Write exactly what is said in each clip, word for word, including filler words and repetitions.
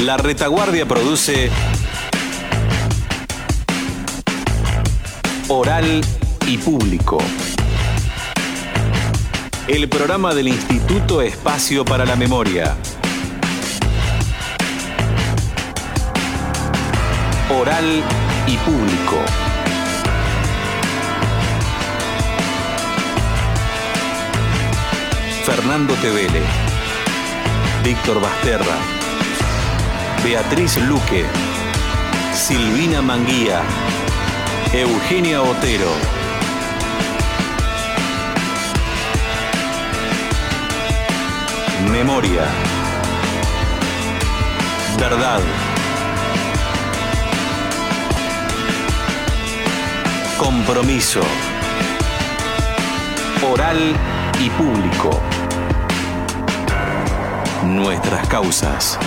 La Retaguardia produce Oral y Público, el programa del Instituto Espacio para la Memoria. Oral y Público. Fernando Tevele, Víctor Basterra, Beatriz Luque, Silvina Manguía, Eugenia Otero. Memoria. Verdad. Compromiso. Oral y Público. Nuestras causas.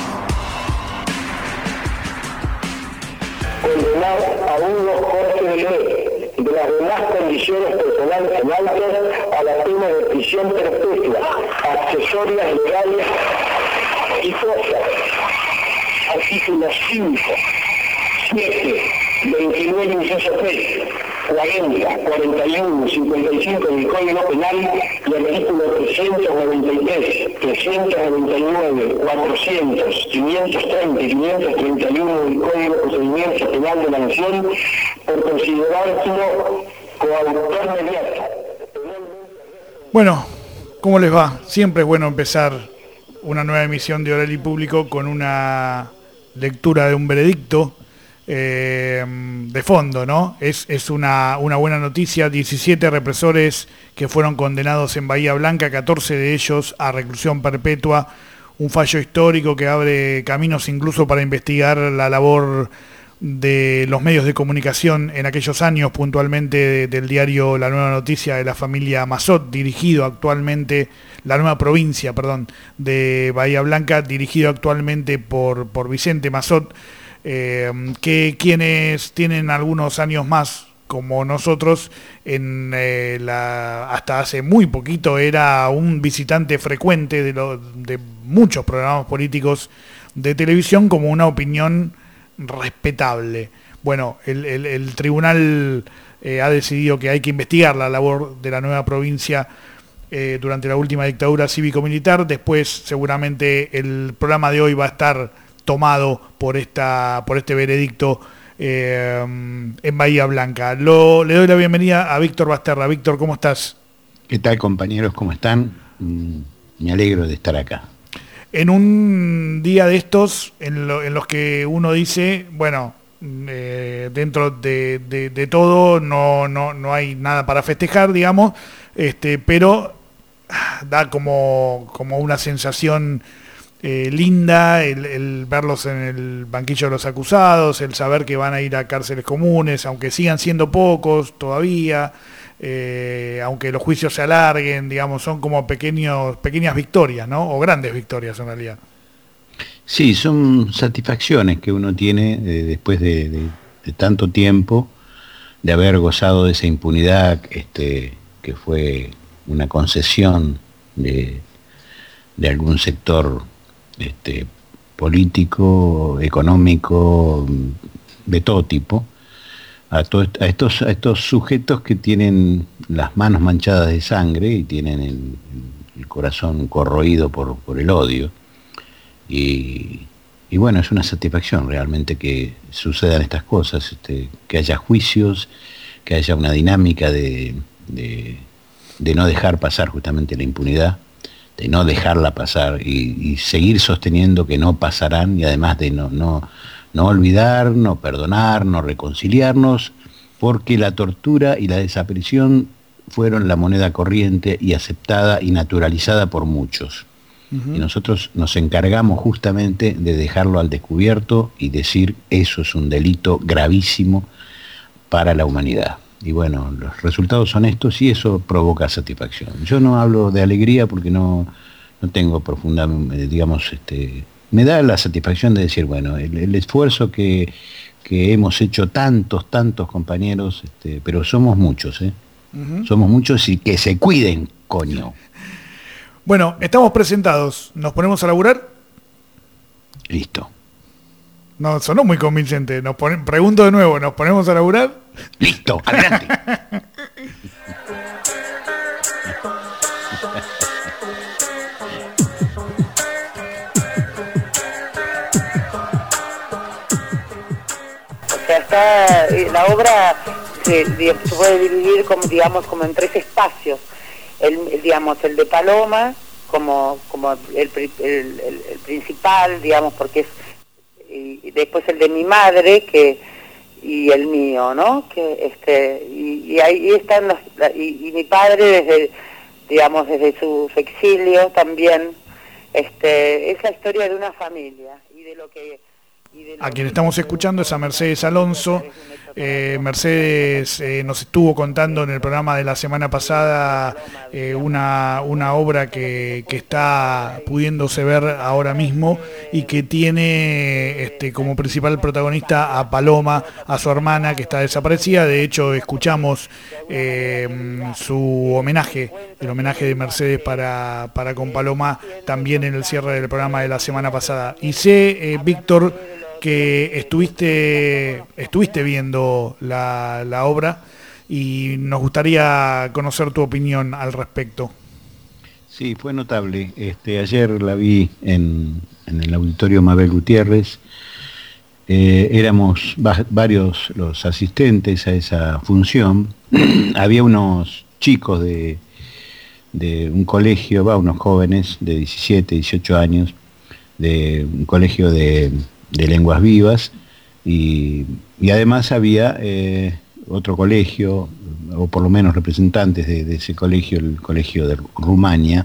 Condenar a Hugo Jorge Veloz, de las demás condiciones personales en alto, a la pena de prisión perpetua, accesorias legales y cosas. Artículos cinco, siete, veintinueve, inciso tres, cuarenta, cuarenta y uno, cincuenta y cinco del Código Penal y artículo trescientos noventa y tres, trescientos noventa y nueve, cuatrocientos, quinientos treinta y quinientos treinta y uno del Código de Procedimiento Penal de la Nación, por considerarlo coautor mediato. Bueno, ¿cómo les va? Siempre es bueno empezar una nueva emisión de Oral y Público con una lectura de un veredicto eh, de fondo, ¿no? Es, es una, una buena noticia. diecisiete represores que fueron condenados en Bahía Blanca, catorce de ellos a reclusión perpetua, un fallo histórico que abre caminos incluso para investigar la labor de los medios de comunicación en aquellos años, puntualmente de, del diario La Nueva Noticia de la familia Mazot, dirigido actualmente, la nueva provincia, perdón, de Bahía Blanca, dirigido actualmente por, por Vicente Mazot, eh, que quienes tienen algunos años más, como nosotros, en eh, la, hasta hace muy poquito era un visitante frecuente de, lo, de muchos programas políticos de televisión, como una opinión respetable. Bueno, el, el, el tribunal eh, ha decidido que hay que investigar la labor de la nueva provincia eh, durante la última dictadura cívico-militar. Después seguramente el programa de hoy va a estar tomado por esta por este veredicto eh, en Bahía Blanca. Lo, le doy la bienvenida a Víctor Basterra. Víctor, ¿cómo estás? ¿Qué tal, compañeros? ¿Cómo están? Mm, me alegro de estar acá. En un día de estos, en, lo, en los que uno dice, bueno, eh, dentro de, de, de todo no, no, no hay nada para festejar, digamos, este, pero da como, como una sensación eh, linda el, el verlos en el banquillo de los acusados, el saber que van a ir a cárceles comunes, aunque sigan siendo pocos todavía. Eh, aunque los juicios se alarguen, digamos, son como pequeños, pequeñas victorias, ¿no? O grandes victorias en realidad. Sí, son satisfacciones que uno tiene eh, después de, de, de tanto tiempo, de haber gozado de esa impunidad, este, que fue una concesión de, de algún sector este, político, económico, de todo tipo. A, todo, a, estos, a estos sujetos que tienen las manos manchadas de sangre y tienen el, el corazón corroído por, por el odio. Y, y bueno, es una satisfacción realmente que sucedan estas cosas, este, que haya juicios, que haya una dinámica de, de, de no dejar pasar justamente la impunidad, de no dejarla pasar y, y seguir sosteniendo que no pasarán, y además de no... no No olvidar, no perdonar, no reconciliarnos, porque la tortura y la desaparición fueron la moneda corriente y aceptada y naturalizada por muchos. Uh-huh. Y nosotros nos encargamos justamente de dejarlo al descubierto y decir eso es un delito gravísimo para la humanidad. Y bueno, los resultados son estos y eso provoca satisfacción. Yo no hablo de alegría porque no, no tengo profunda, digamos, este... me da la satisfacción de decir, bueno, el, el esfuerzo que, que hemos hecho tantos, tantos compañeros, este, pero somos muchos, ¿eh? Uh-huh. Somos muchos y que se cuiden, coño. Bueno, estamos presentados. ¿Nos ponemos a laburar? Listo. No, sonó muy convincente. Nos pone, pregunto de nuevo, ¿nos ponemos a laburar? Listo, adelante. O sea, está la obra se, se puede dividir como digamos como en tres espacios. El, el digamos el de Paloma como como el, el, el, el principal, digamos, porque es y después el de mi madre que y el mío, ¿no? Que este y, y ahí están los, y, y mi padre desde digamos desde su, su exilio también este es la historia de una familia y de lo que y de lo a quien estamos escuchando es a Mercedes Alonso. Eh, Mercedes eh, nos estuvo contando en el programa de la semana pasada eh, una, una obra que, que está pudiéndose ver ahora mismo y que tiene este, como principal protagonista a Paloma, a su hermana que está desaparecida. De hecho, escuchamos eh, su homenaje, el homenaje de Mercedes para, para con Paloma también en el cierre del programa de la semana pasada. Y sé, eh, Víctor, que estuviste estuviste viendo la, la obra y nos gustaría conocer tu opinión al respecto. Sí, fue notable. Este, ayer la vi en, en el Auditorio Mabel Gutiérrez. Eh, éramos va, varios los asistentes a esa función. Había unos chicos de, de un colegio, va, unos jóvenes de diecisiete, dieciocho años, de un colegio de de lenguas vivas y, y además había eh, otro colegio, o por lo menos representantes de, de ese colegio, el colegio de Rumania.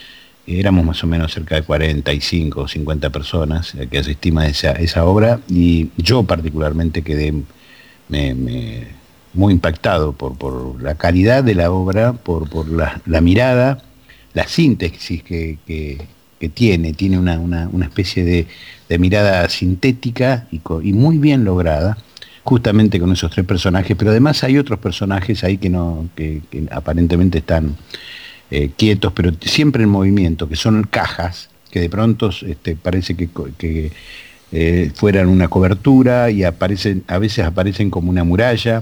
Éramos más o menos cerca de cuarenta y cinco o cincuenta personas que asistimos a esa, esa obra y yo particularmente quedé me, me, muy impactado por, por la calidad de la obra, por, por la, la mirada, la síntesis que, que, que tiene, tiene una, una, una especie de de mirada sintética y, y muy bien lograda, justamente con esos tres personajes, pero además hay otros personajes ahí que no que, que aparentemente están eh, quietos, pero siempre en movimiento, que son cajas, que de pronto este, parece que, que eh, fueran una cobertura y aparecen, a veces aparecen como una muralla,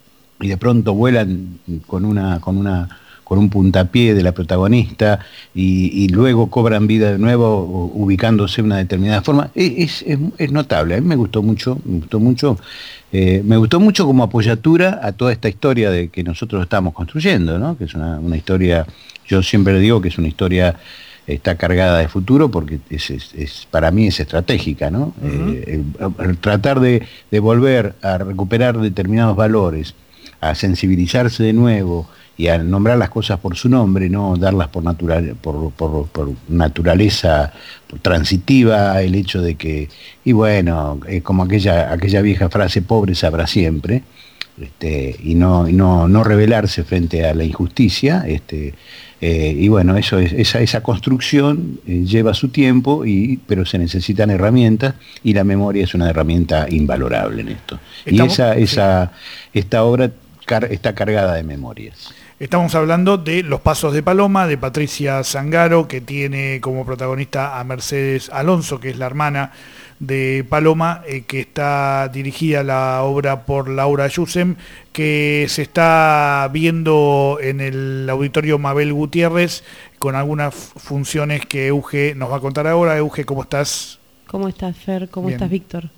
y de pronto vuelan con una con una con un puntapié de la protagonista y, y luego cobran vida de nuevo ubicándose de una determinada forma. Es, es, es notable, a mí me gustó mucho, me gustó mucho, eh, me gustó mucho como apoyatura a toda esta historia de que nosotros estamos construyendo, ¿no? Que es una, una historia, yo siempre digo que es una historia, está cargada de futuro porque es, es, es para mí es estratégica, ¿no? Uh-huh. eh, el, el tratar de, de volver a recuperar determinados valores, a sensibilizarse de nuevo, y a nombrar las cosas por su nombre, no darlas por, natural, por, por, por naturaleza por transitiva, el hecho de que, y bueno, eh, como aquella, aquella vieja frase, pobre sabrá siempre, este, y no, y no, no rebelarse frente a la injusticia, este, eh, y bueno, eso es, esa, esa construcción eh, lleva su tiempo, y, pero se necesitan herramientas, y la memoria es una herramienta invalorable en esto. Estamos, y esa, esa, sí. Esta obra car- está cargada de memorias. Estamos hablando de Los Pasos de Paloma, de Patricia Zangaro, que tiene como protagonista a Mercedes Alonso, que es la hermana de Paloma, eh, que está dirigida la obra por Laura Yusem, que se está viendo en el Auditorio Mabel Gutiérrez, con algunas funciones que Euge nos va a contar ahora. Euge, ¿cómo estás? ¿Cómo estás, Fer? ¿Cómo Bien. estás, Víctor?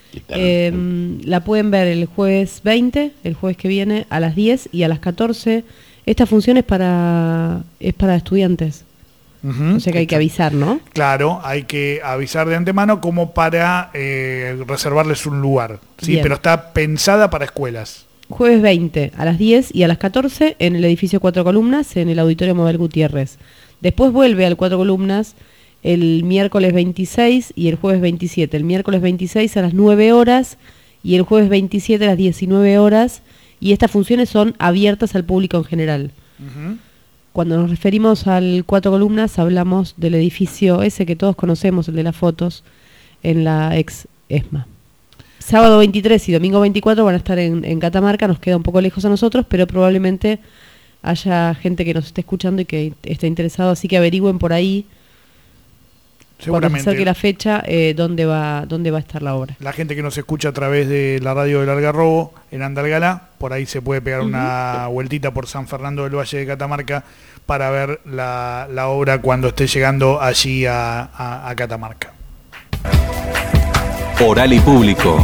Eh, la pueden ver el jueves veinte, el jueves que viene, a las diez y a las catorce. Esta función es para es para estudiantes, uh-huh. O sea que hay que avisar, ¿no? Claro, hay que avisar de antemano como para eh, reservarles un lugar, ¿sí? Bien. Pero está pensada para escuelas. Jueves veinte, a las diez y a las catorce, en el edificio Cuatro Columnas, en el Auditorio Mabel Gutiérrez. Después vuelve al Cuatro Columnas el miércoles veintiséis y el jueves veintisiete. El miércoles veintiséis a las nueve horas y el jueves veintisiete a las diecinueve horas. Y estas funciones son abiertas al público en general. Uh-huh. Cuando nos referimos al Cuatro Columnas, hablamos del edificio ese que todos conocemos, el de las fotos, en la ex ESMA. Sábado veintitrés y domingo veinticuatro van a estar en, en Catamarca, nos queda un poco lejos a nosotros, pero probablemente haya gente que nos esté escuchando y que esté interesado, así que averigüen por ahí. cuando se acerque la fecha, eh, dónde va dónde va a estar la obra. La gente que nos escucha a través de la radio del Algarrobo, en Andalgalá, por ahí se puede pegar uh-huh. una vueltita por San Fernando del Valle de Catamarca para ver la, la obra cuando esté llegando allí a, a, a Catamarca. Oral y Público.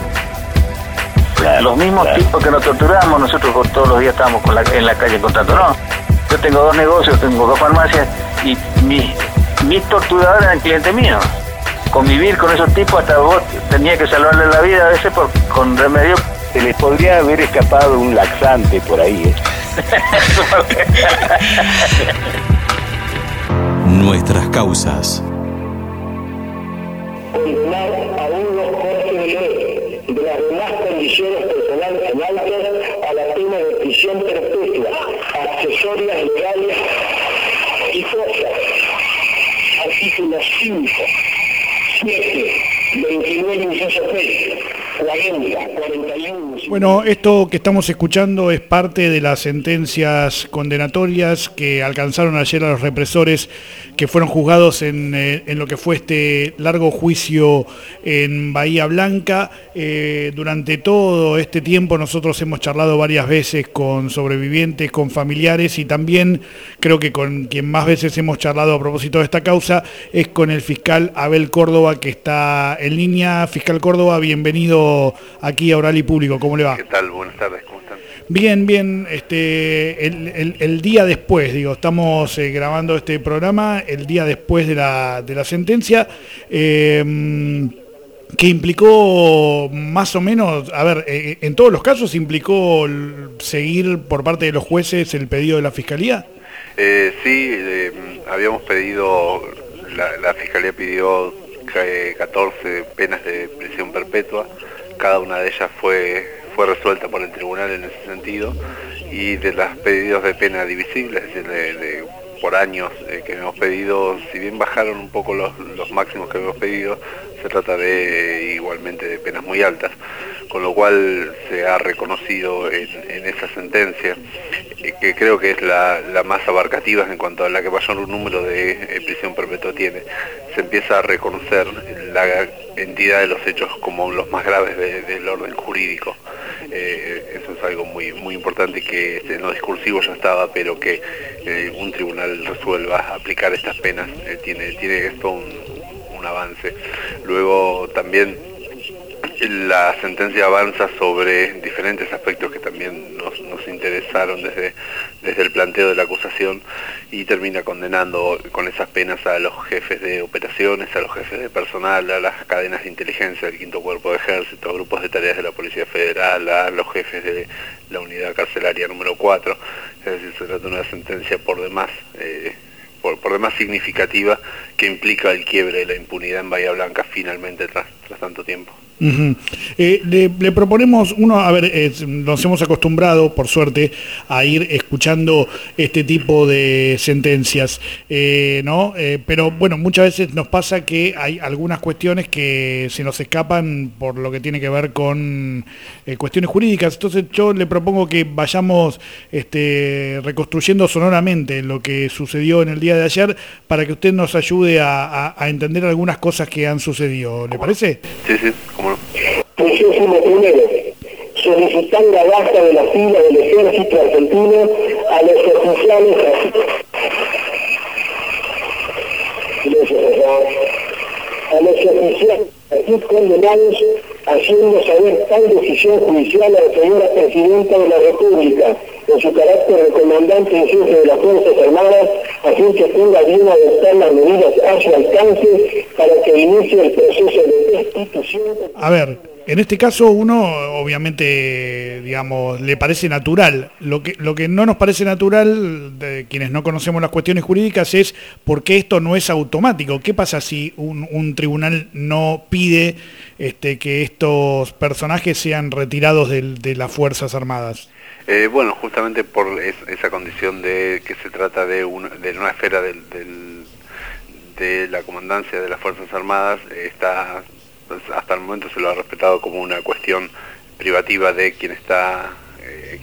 Los mismos tipos que nos torturamos, nosotros todos los días estamos con la, en la calle contándonos. Yo tengo dos negocios, tengo dos farmacias y mis, mis torturadores eran clientes míos. Convivir con esos tipos, hasta vos tenías que salvarle la vida a veces por, con remedio. Se les podría haber escapado un laxante por ahí, ¿eh? Nuestras causas. Condenar a unos cortes de ley de las demás condiciones personales en altas a la pena de prisión perpetua, accesorias legales y cosas. Artículos cinco, siete, veintinueve, inciso seis, cuarenta, cuarenta y uno... Bueno, esto que estamos escuchando es parte de las sentencias condenatorias que alcanzaron ayer a los represores que fueron juzgados en, eh, en lo que fue este largo juicio en Bahía Blanca. Eh, durante todo este tiempo nosotros hemos charlado varias veces con sobrevivientes, con familiares y también creo que con quien más veces hemos charlado a propósito de esta causa es con el fiscal Abel Córdoba, que está en línea. Fiscal Córdoba, bienvenido aquí a Oral y Público. ¿Cómo le va? ¿Qué tal? Buenas tardes, ¿cómo están? Bien, bien. Este, el, el, el día después, digo, estamos eh, grabando este programa el día después de la, de la sentencia, eh, que implicó más o menos, a ver, eh, en todos los casos implicó seguir por parte de los jueces el pedido de la Fiscalía. Eh, sí, eh, habíamos pedido, la, la Fiscalía pidió catorce penas de prisión perpetua. Cada una de ellas fue, fue resuelta por el tribunal en ese sentido, y de los pedidos de pena divisible, es decir, de, de, por años eh, que hemos pedido, si bien bajaron un poco los, los máximos que hemos pedido, se trata de igualmente de penas muy altas, con lo cual se ha reconocido en, en esa sentencia, eh, que creo que es la, la más abarcativa en cuanto a la que mayor número de eh, prisión perpetua tiene. Se empieza a reconocer la entidad de los hechos como los más graves de, del orden jurídico. Eh, eso es algo muy muy importante que en lo discursivo ya estaba, pero que eh, un tribunal resuelva aplicar estas penas eh, tiene, tiene esto un, un avance. Luego también la sentencia avanza sobre diferentes aspectos que también nos, nos interesaron desde, desde el planteo de la acusación, y termina condenando con esas penas a los jefes de operaciones, a los jefes de personal, a las cadenas de inteligencia del Quinto Cuerpo de Ejército, a grupos de tareas de la Policía Federal, a los jefes de la unidad carcelaria número cuatro. Es decir, se trata de una sentencia por demás eh, por, por demás significativa, que implica el quiebre de la impunidad en Bahía Blanca finalmente tras, tras tanto tiempo. Uh-huh. eh, le, le proponemos, uno, a ver, eh, nos hemos acostumbrado, por suerte, a ir escuchando este tipo de sentencias, eh, ¿no? Eh, pero bueno, muchas veces nos pasa que hay algunas cuestiones que se nos escapan por lo que tiene que ver con eh, cuestiones jurídicas. Entonces yo le propongo que vayamos este, reconstruyendo sonoramente lo que sucedió en el día de ayer, para que usted nos ayude a, a, a entender algunas cosas que han sucedido. ¿Le parece? Sí, sí, cómo no. Vigésimo primero, solicitar la baja de la fila del ejército argentino a los oficiales a los oficiales así condenados, haciendo saber tal decisión judicial a la señora Presidenta de la República, en su carácter de comandante en jefe de las Fuerzas Armadas, a fin que tenga bien adoptar las medidas a su alcance para que inicie el proceso de destitución. A ver, en este caso uno obviamente, digamos, le parece natural. Lo que, lo que no nos parece natural, de quienes no conocemos las cuestiones jurídicas, es por qué esto no es automático. ¿Qué pasa si un, un tribunal no pide este, que estos personajes sean retirados de, de las Fuerzas Armadas? Eh, bueno, justamente por es, esa condición de que se trata de una, de una esfera del, del, de la comandancia de las Fuerzas Armadas, está, hasta el momento se lo ha respetado como una cuestión privativa de quien está, eh,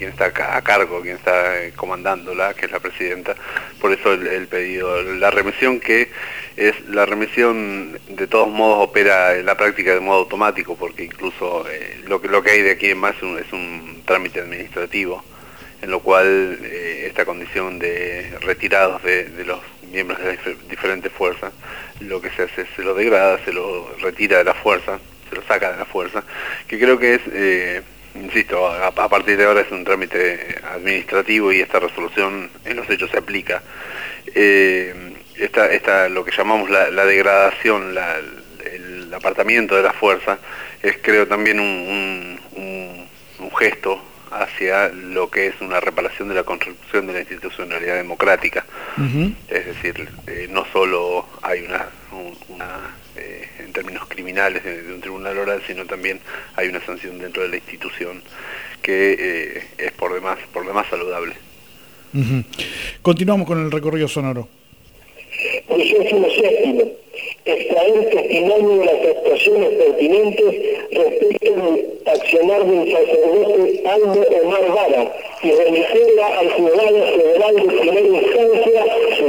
quien está a cargo, quien está comandándola, que es la presidenta. Por eso el, el pedido, la remisión, que es la remisión de todos modos opera en la práctica de modo automático, porque incluso eh, lo que lo que hay de aquí en más es un, es un trámite administrativo, en lo cual eh, esta condición de retirados de, de los miembros de las diferentes fuerzas, lo que se hace es se lo degrada, se lo retira de la fuerza, se lo saca de la fuerza, que creo que es, eh, insisto, a, a partir de ahora es un trámite administrativo y esta resolución en los hechos se aplica. Eh, esta, esta, lo que llamamos la, la degradación, la, el apartamiento de la fuerza, es creo también un, un, un, un gesto hacia lo que es una reparación de la construcción de la institucionalidad democrática. Uh-huh. Es decir, eh, no solo hay una, un, una eh, en términos criminales de, de un tribunal oral, sino también hay una sanción dentro de la institución que eh, es por demás, por demás saludable. Uh-huh. Continuamos con el recorrido sonoro. Vigésimo séptimo. Extraer testimonio de las actuaciones pertinentes respecto del accionar del sacerdote Aldo Omar Vara y remitirla al juzgado federal de primera instancia.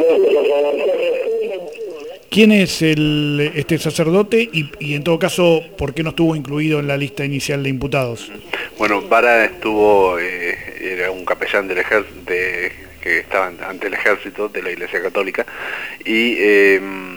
¿Quién es el, este sacerdote y, y en todo caso por qué no estuvo incluido en la lista inicial de imputados? Bueno, Vara estuvo, eh, era un capellán del ejército, de, que estaba ante el ejército de la Iglesia Católica y eh,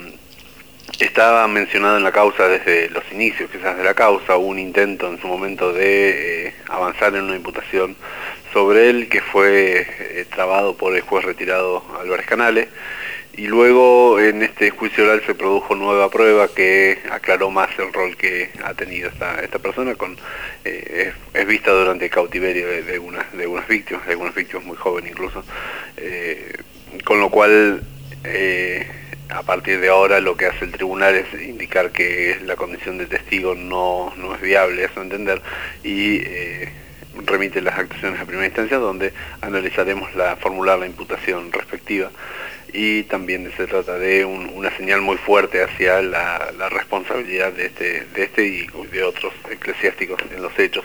estaba mencionado en la causa desde los inicios quizás de la causa. Hubo un intento en su momento de eh, avanzar en una imputación sobre él que fue eh, trabado por el juez retirado Álvarez Canales, y luego en este juicio oral se produjo nueva prueba que aclaró más el rol que ha tenido esta, esta persona. Con, eh, es, es vista durante el cautiverio de, de, algunas, de algunas víctimas, de algunas víctimas muy jóvenes incluso, eh, con lo cual eh, a partir de ahora lo que hace el tribunal es indicar que la condición de testigo no, no es viable, a su entender, y eh, remite las actuaciones a primera instancia, donde analizaremos la formular la imputación respectiva, y también se trata de un, una señal muy fuerte hacia la, la responsabilidad de este, de este y de otros eclesiásticos en los hechos.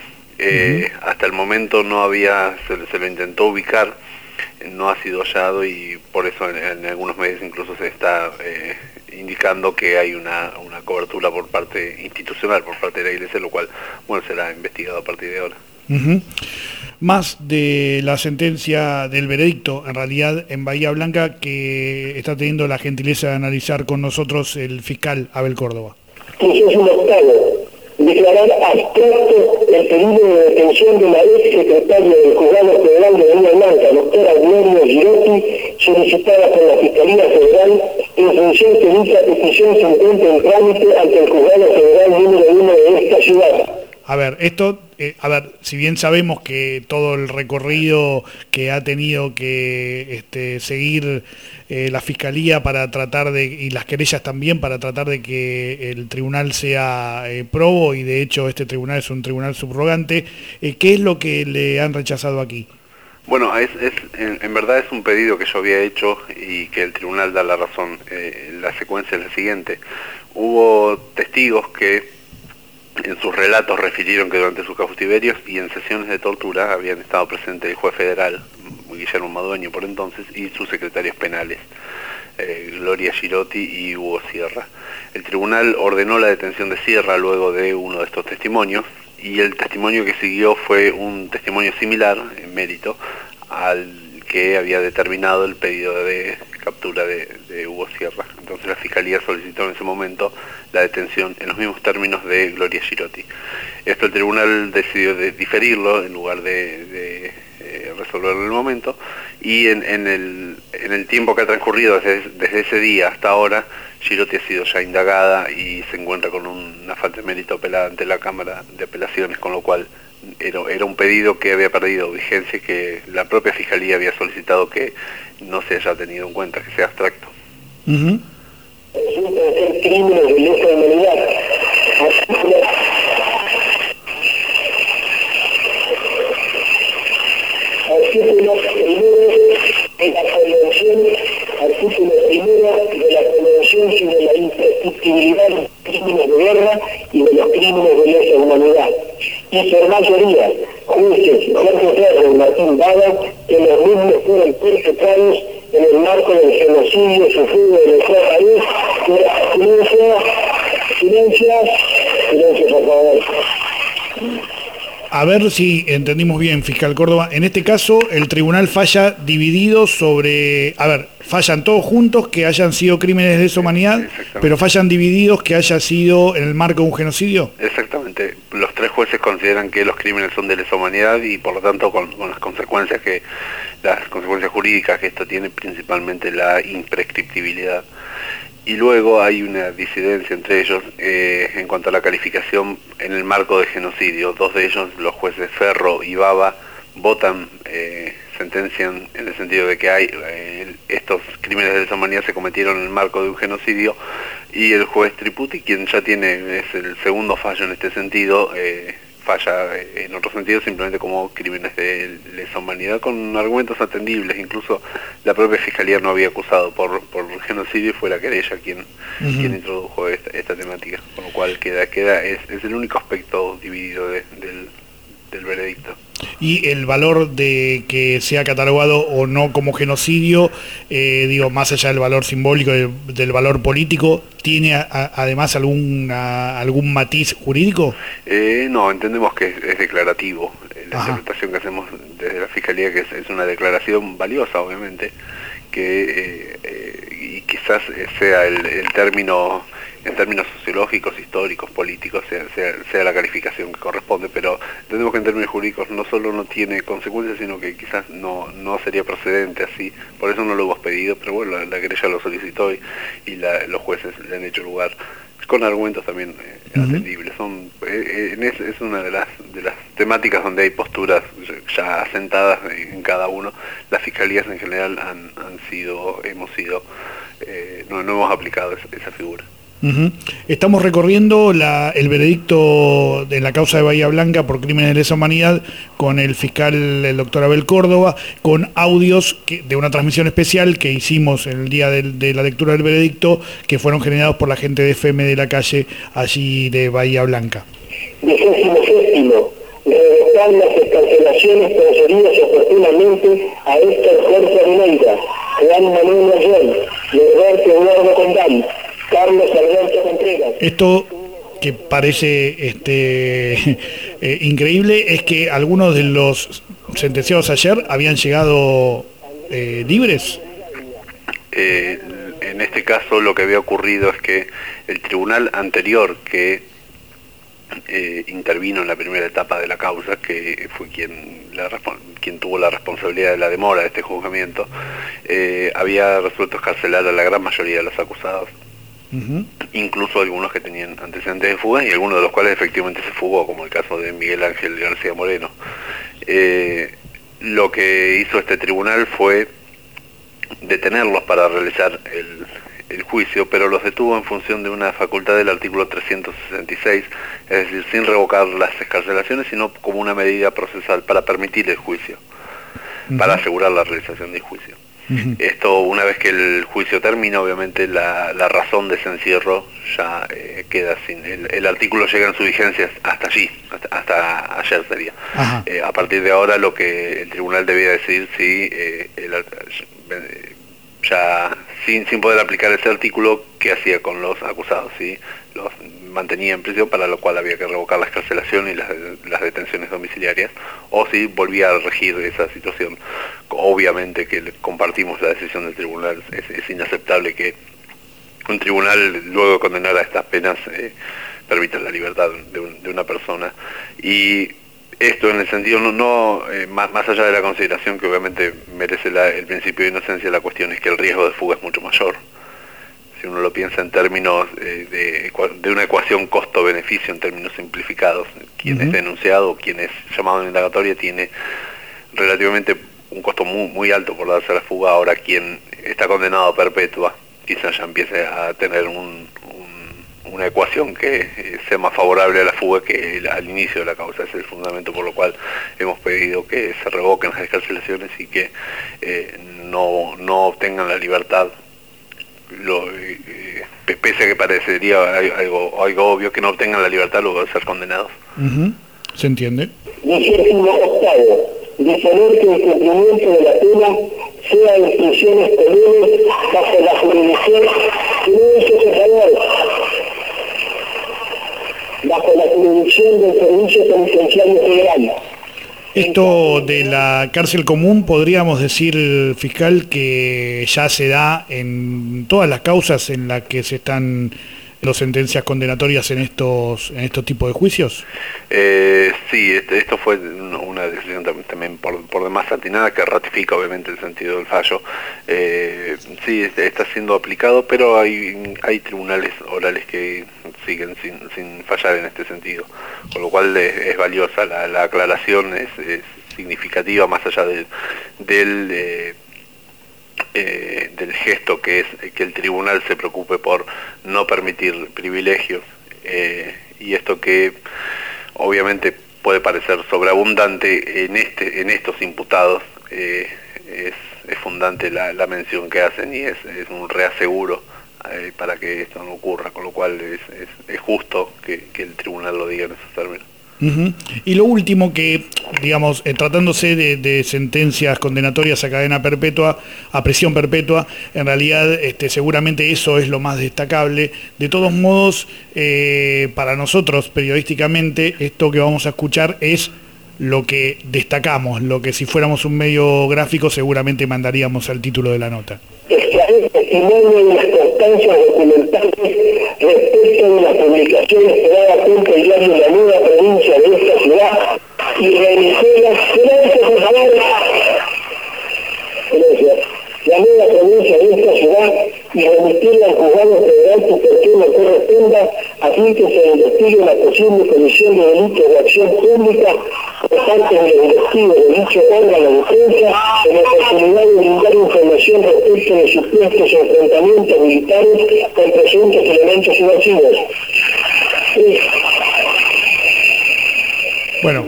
Eh, uh-huh. Hasta el momento no había, se, se lo intentó ubicar, no ha sido hallado, y por eso en, en algunos medios incluso se está eh, indicando que hay una, una cobertura por parte institucional, por parte de la Iglesia, lo cual, bueno, será investigado a partir de ahora. Uh-huh. Más de la sentencia del veredicto, en realidad en Bahía Blanca, que está teniendo la gentileza de analizar con nosotros el fiscal Abel Córdoba. Es un octavo. Declarar abstracto el pedido de detención de la ex secretaria del Juzgado Federal de Bahía Blanca, doctora Gloria Girotti, solicitada por la Fiscalía Federal, en función que dicha petición se encuentra en trámite ante el Juzgado Federal número uno de esta ciudad. A ver, esto, eh, a ver, si bien sabemos que todo el recorrido que ha tenido que este, seguir eh, la Fiscalía para tratar de, y las querellas también, para tratar de que el tribunal sea eh, probo, y de hecho este tribunal es un tribunal subrogante, eh, ¿qué es lo que le han rechazado aquí? Bueno, es, es, en, en verdad es un pedido que yo había hecho y que el tribunal da la razón. Eh, la secuencia es la siguiente. Hubo testigos que en sus relatos refirieron que durante sus cautiverios y en sesiones de tortura habían estado presentes el juez federal, Guillermo Madueño por entonces, y sus secretarios penales, eh, Gloria Girotti y Hugo Sierra. El tribunal ordenó la detención de Sierra luego de uno de estos testimonios, y el testimonio que siguió fue un testimonio similar, en mérito, al que había determinado el pedido de captura de, de Hugo Sierra. Entonces la Fiscalía solicitó en ese momento la detención en los mismos términos de Gloria Girotti. Esto el tribunal decidió de diferirlo en lugar de, de eh, resolverlo en el momento, y en, en, el, en el tiempo que ha transcurrido desde, desde ese día hasta ahora, Girotti ha sido ya indagada y se encuentra con una falta de mérito apelada ante la Cámara de Apelaciones, con lo cual era, era un pedido que había perdido vigencia y que la propia Fiscalía había solicitado que no se haya tenido en cuenta, que sea abstracto. Uh-huh. Resulta ser crímenes de lesa humanidad. Artículo primero de la Convención, artículo primero de la Convención sobre la imprescriptibilidad de los crímenes de guerra y de los crímenes de lesa humanidad. Y por mayoría, jueces Jorge Ferro y Martín Bada, que los mismos fueron perpetrados en el marco del genocidio sufrido en nuestro país. Silencio, silencio, silencio, por favor. A ver si entendimos bien, fiscal Córdoba. En este caso, el tribunal falla dividido sobre... A ver, fallan todos juntos que hayan sido crímenes de lesa humanidad, pero fallan divididos que haya sido en el marco de un genocidio. Exactamente. Los tres jueces consideran que los crímenes son de lesa humanidad y por lo tanto con, con las consecuencias que las consecuencias jurídicas que esto tiene, principalmente la imprescriptibilidad. Y luego hay una disidencia entre ellos eh, en cuanto a la calificación en el marco de genocidio. Dos de ellos, los jueces Ferro y Baba, votan, eh, sentencian en el sentido de que hay eh, estos crímenes de lesa humanidad se cometieron en el marco de un genocidio, y el juez Triputi, quien ya tiene, es el segundo fallo en este sentido, eh, falla en otro sentido simplemente como crímenes de lesa humanidad con argumentos atendibles. Incluso la propia Fiscalía no había acusado por, por genocidio y fue la querella quien, uh-huh. quien introdujo esta, esta temática, con lo cual queda, queda es, es el único aspecto dividido de, del, del veredicto. Y el valor de que sea catalogado o no como genocidio, eh, digo, más allá del valor simbólico, del, del valor político, ¿tiene a, a, además algún, algún matiz jurídico? Eh, no, entendemos que es, es declarativo. La Ajá. interpretación que hacemos desde la Fiscalía, que es, es una declaración valiosa, obviamente, que eh, eh, y quizás sea el, el término, en términos sociológicos, históricos, políticos, sea, sea, sea la calificación que corresponde, pero entendemos que en términos jurídicos no solo no tiene consecuencias, sino que quizás no, no sería procedente así, por eso no lo hemos pedido, pero bueno, la, la querella lo solicitó y, y la, los jueces le han hecho lugar, con argumentos también eh, uh-huh. atendibles. Son, eh, en es, es una de las, de las temáticas donde hay posturas ya asentadas en cada uno. Las fiscalías en general han, han sido, hemos sido, eh, no, no hemos aplicado esa, esa figura. Uh-huh. Estamos recorriendo la, el veredicto de la causa de Bahía Blanca por crímenes de lesa humanidad con el fiscal, el doctor Abel Córdoba, con audios que, de una transmisión especial que hicimos el día de, de la lectura del veredicto, que fueron generados por la gente de F M de la calle allí de Bahía Blanca. Vigésimo séptimo, revocar las excarcelaciones concedidas oportunamente a Héctor Jorge Areneira, Juan Manuel Mayor, Roberto Eduardo Condán, Carlos Alberto Contreras. Esto que parece este, eh, increíble es que algunos de los sentenciados ayer habían llegado eh, libres. Eh, en este caso lo que había ocurrido es que el tribunal anterior que eh, intervino en la primera etapa de la causa, que fue quien, la, quien tuvo la responsabilidad de la demora de este juzgamiento, eh, había resuelto escarcelar a la gran mayoría de los acusados. Uh-huh. Incluso algunos que tenían antecedentes de fuga y algunos de los cuales efectivamente se fugó, como el caso de Miguel Ángel García Moreno. Eh, lo que hizo este tribunal fue detenerlos para realizar el, el juicio, pero los detuvo en función de una facultad del artículo trescientos sesenta y seis, es decir, sin revocar las excarcelaciones, sino como una medida procesal para permitir el juicio, uh-huh. para asegurar la realización del juicio. Uh-huh. Esto, una vez que el juicio termina, obviamente la, la razón de ese encierro ya eh, queda sin... El, el artículo llega en su vigencia hasta allí, hasta, hasta ayer sería. Uh-huh. Eh, a partir de ahora lo que el tribunal debía decidir si eh, el, ya sin, sin poder aplicar ese artículo, qué hacía con los acusados, si los mantenía en prisión, para lo cual había que revocar la excarcelación y las, las detenciones domiciliarias, o si volvía a regir esa situación. Obviamente que compartimos la decisión del tribunal, es, es inaceptable que un tribunal, luego de condenar a estas penas, eh, permita la libertad de, un, de una persona. Y esto en el sentido, no, no eh, más, más allá de la consideración que obviamente merece la, el principio de inocencia, la cuestión es que el riesgo de fuga es mucho mayor. Si uno lo piensa en términos eh, de, de una ecuación costo-beneficio, en términos simplificados, quien uh-huh. es denunciado o quien es llamado en indagatoria tiene relativamente un costo muy, muy alto por darse a la fuga. Ahora quien está condenado a perpetua quizás ya empiece a tener un, un, una ecuación que eh, sea más favorable a la fuga que el, al inicio de la causa. Ese es el fundamento por lo cual hemos pedido que se revoquen las excarcelaciones y que eh, no, no obtengan la libertad. Lo, eh, pese a que parecería algo, algo obvio, que no obtengan la libertad luego de ser condenados. Uh-huh. ¿Se entiende? Vigésimo octavo, disponer que el cumplimiento de la pena sea en prisiones comunes bajo la jurisdicción de un sucesor, bajo la jurisdicción del Servicio Penitenciario Federal. Esto de la cárcel común, podríamos decir, fiscal, que ya se da en todas las causas en las que se están las sentencias condenatorias en estos en estos tipos de juicios. Eh, sí, este, esto fue una decisión también por, por demás atinada que ratifica obviamente el sentido del fallo. Eh, sí, está siendo aplicado, pero hay hay tribunales orales que siguen sin, sin fallar en este sentido, con lo cual es, es valiosa la, la aclaración, es, es significativa más allá de, del eh, Eh, del gesto que es que el tribunal se preocupe por no permitir privilegios, eh, y esto que obviamente puede parecer sobreabundante en este en estos imputados, eh, es, es fundante la, la mención que hacen y es, es un reaseguro eh, para que esto no ocurra, con lo cual es, es, es justo que, que el tribunal lo diga en esos términos. Uh-huh. Y lo último que, digamos, eh, tratándose de, de sentencias condenatorias a cadena perpetua, a prisión perpetua, en realidad este, seguramente eso es lo más destacable. De todos modos, eh, para nosotros periodísticamente, esto que vamos a escuchar es lo que destacamos, lo que si fuéramos un medio gráfico seguramente mandaríamos al título de la nota. Extraer testimonio de las constancias documentales respecto de las publicaciones que daba cuenta el diario La Nueva Provincia de esta ciudad y remitirlas delante de favor. Gracias. La Nueva Provincia de esta ciudad y remitirla al juzgado federal que oportuno corresponda a fin que se investigue la posible comisión de delitos de acción pública por parte del directivo de dicho órgano de prensa en la oportunidad de brindar información respecto de supuestos enfrentamientos militares con presuntos elementos subversivos. Sí. Bueno,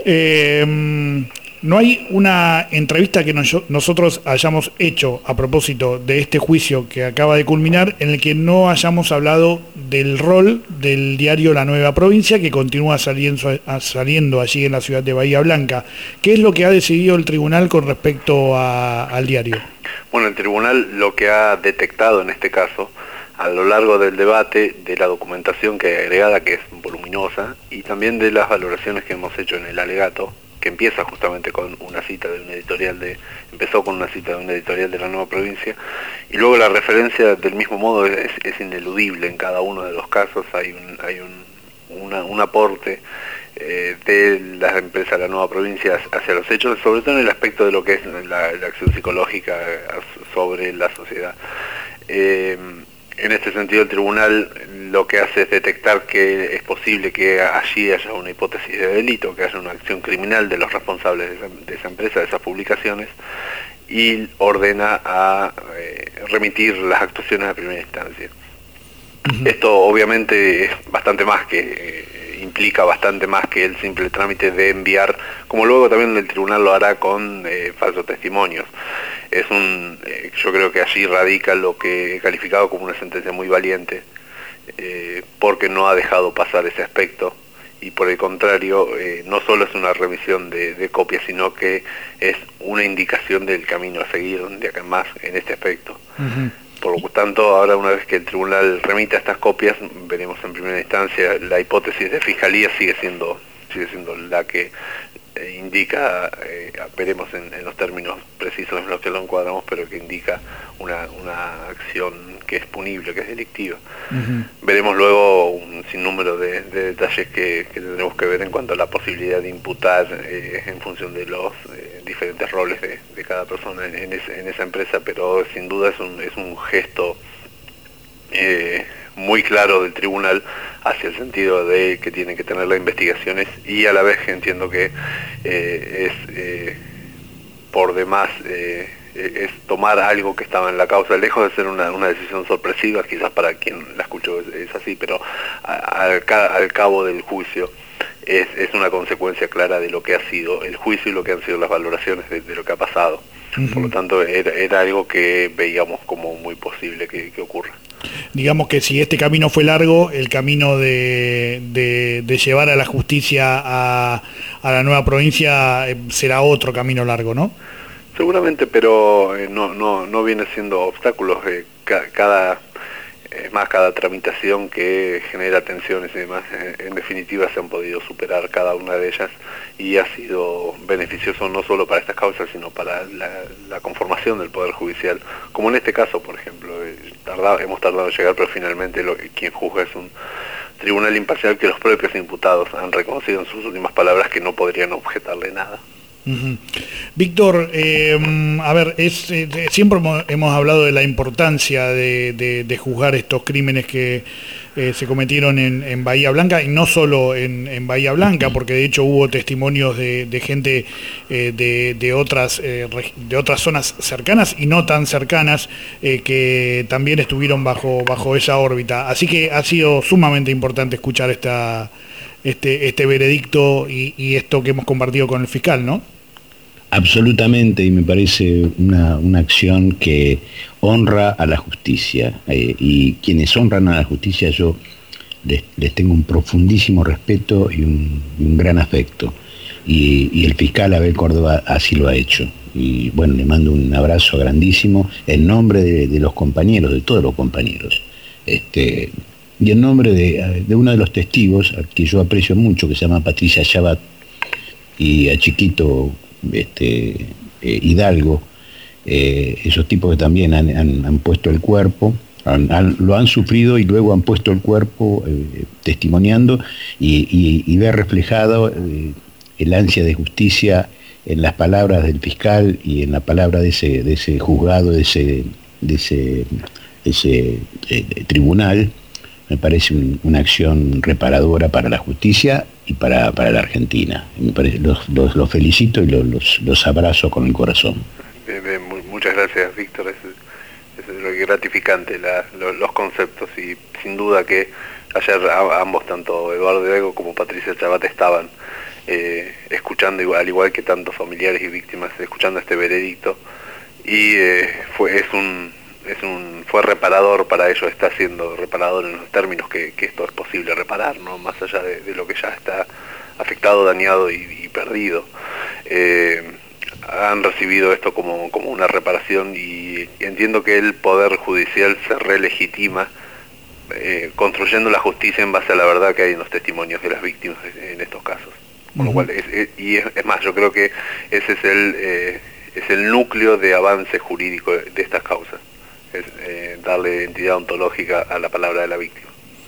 eh, no hay una entrevista que nos, nosotros hayamos hecho a propósito de este juicio que acaba de culminar en el que no hayamos hablado del rol del diario La Nueva Provincia, que continúa saliendo, saliendo allí en la ciudad de Bahía Blanca. ¿Qué es lo que ha decidido el tribunal con respecto a, al diario? Bueno, el tribunal lo que ha detectado en este caso, a lo largo del debate, de la documentación que hay agregada, que es voluminosa, y también de las valoraciones que hemos hecho en el alegato, que empieza justamente con una cita de un editorial de, empezó con una cita de un editorial de La Nueva Provincia, y luego la referencia del mismo modo es, es ineludible en cada uno de los casos, hay un, hay un, una, un aporte eh, de las empresas de La Nueva Provincia hacia los hechos, sobre todo en el aspecto de lo que es la, la acción psicológica sobre la sociedad. Eh, En este sentido, el tribunal lo que hace es detectar que es posible que allí haya una hipótesis de delito, que haya una acción criminal de los responsables de esa, de esa empresa, de esas publicaciones, y ordena a eh, remitir las actuaciones a primera instancia. Uh-huh. Esto obviamente es bastante más que, eh, implica bastante más que el simple trámite de enviar, como luego también el tribunal lo hará con eh, falsos testimonios. Es un, eh, yo creo que allí radica lo que he calificado como una sentencia muy valiente, eh, porque no ha dejado pasar ese aspecto, y por el contrario, eh, no solo es una remisión de, de copias, sino que es una indicación del camino a seguir de acá en más en este aspecto. Uh-huh. Por lo tanto, ahora una vez que el tribunal remita estas copias, veremos en primera instancia, la hipótesis de fiscalía sigue siendo, sigue siendo la que eh, indica, eh, veremos en, en los términos precisos en los que lo encuadramos, pero que indica una, una acción que es punible, que es delictiva. Uh-huh. Veremos luego un sinnúmero de, de detalles que, que tendremos que ver en cuanto a la posibilidad de imputar eh, en función de los eh, diferentes roles de, de cada persona en, en, ese, en esa empresa, pero sin duda es un, es un gesto eh, muy claro del tribunal hacia el sentido de que tienen que tener las investigaciones, y a la vez que entiendo que eh, es eh, por demás eh, es tomar algo que estaba en la causa, lejos de ser una, una decisión sorpresiva, quizás para quien la escuchó es, es así, pero a, al, al cabo del juicio es, es una consecuencia clara de lo que ha sido el juicio y lo que han sido las valoraciones de, de lo que ha pasado. Uh-huh. Por lo tanto, era, era algo que veíamos como muy posible que, que ocurra. Digamos que si este camino fue largo, el camino de, de, de llevar a la justicia a, a la nueva provincia eh, será otro camino largo, ¿no? Seguramente, pero eh, no, no, no viene siendo obstáculos. Eh, ca cada, es más, cada tramitación que genera tensiones y demás, eh, en definitiva se han podido superar cada una de ellas y ha sido beneficioso no solo para estas causas, sino para la, la conformación del Poder Judicial. Como en este caso, por ejemplo, eh, tardado, hemos tardado en llegar, pero finalmente lo, quien juzga es un tribunal imparcial que los propios imputados han reconocido en sus últimas palabras que no podrían objetarle nada. Uh-huh. Víctor, eh, a ver, es, eh, siempre hemos, hemos hablado de la importancia de, de, de juzgar estos crímenes que eh, se cometieron en, en Bahía Blanca, y no solo en, en Bahía Blanca, porque de hecho hubo testimonios de, de gente eh, de, de, otras, eh, de otras zonas cercanas y no tan cercanas eh, que también estuvieron bajo, bajo esa órbita. Así que ha sido sumamente importante escuchar esta... Este, este veredicto y, y esto que hemos compartido con el fiscal, ¿no? Absolutamente, y me parece una, una acción que honra a la justicia, eh, y quienes honran a la justicia yo les, les tengo un profundísimo respeto y un, un gran afecto, y, y el fiscal Abel Córdoba así lo ha hecho, y bueno, le mando un abrazo grandísimo en nombre de, de los compañeros, de todos los compañeros, este... y en nombre de, de uno de los testigos, a que yo aprecio mucho, que se llama Patricia Chabat, y a Chiquito este, eh, Hidalgo, eh, esos tipos que también han, han, han puesto el cuerpo, han, han, lo han sufrido y luego han puesto el cuerpo eh, testimoniando, y, y, y ver reflejado eh, el ansia de justicia en las palabras del fiscal y en la palabra de ese, de ese juzgado, de ese, de ese, de ese eh, tribunal. Me parece un, una acción reparadora para la justicia y para, para la Argentina. Me parece, los, los, los felicito y los, los, los abrazo con el corazón. Bien, bien, muchas gracias, Víctor. Es, es gratificante la, lo, los conceptos, y sin duda que ayer a, ambos, tanto Eduardo Hidalgo como Patricia Chabat, estaban eh, escuchando, igual, al igual que tantos familiares y víctimas, escuchando este veredicto, y eh, fue, es un... Es un, fue reparador para ellos, está siendo reparador en los términos que, que esto es posible reparar, ¿no? Más allá de, de lo que ya está afectado, dañado y, y perdido. Eh, han recibido esto como, como una reparación, y, y entiendo que el Poder Judicial se relegitima eh, construyendo la justicia en base a la verdad que hay en los testimonios de las víctimas en estos casos. Por lo cual es, es, y es, es más, yo creo que ese es el, eh, es el núcleo de avance jurídico de, de estas causas. Es, eh, darle identidad ontológica a la palabra de la víctima.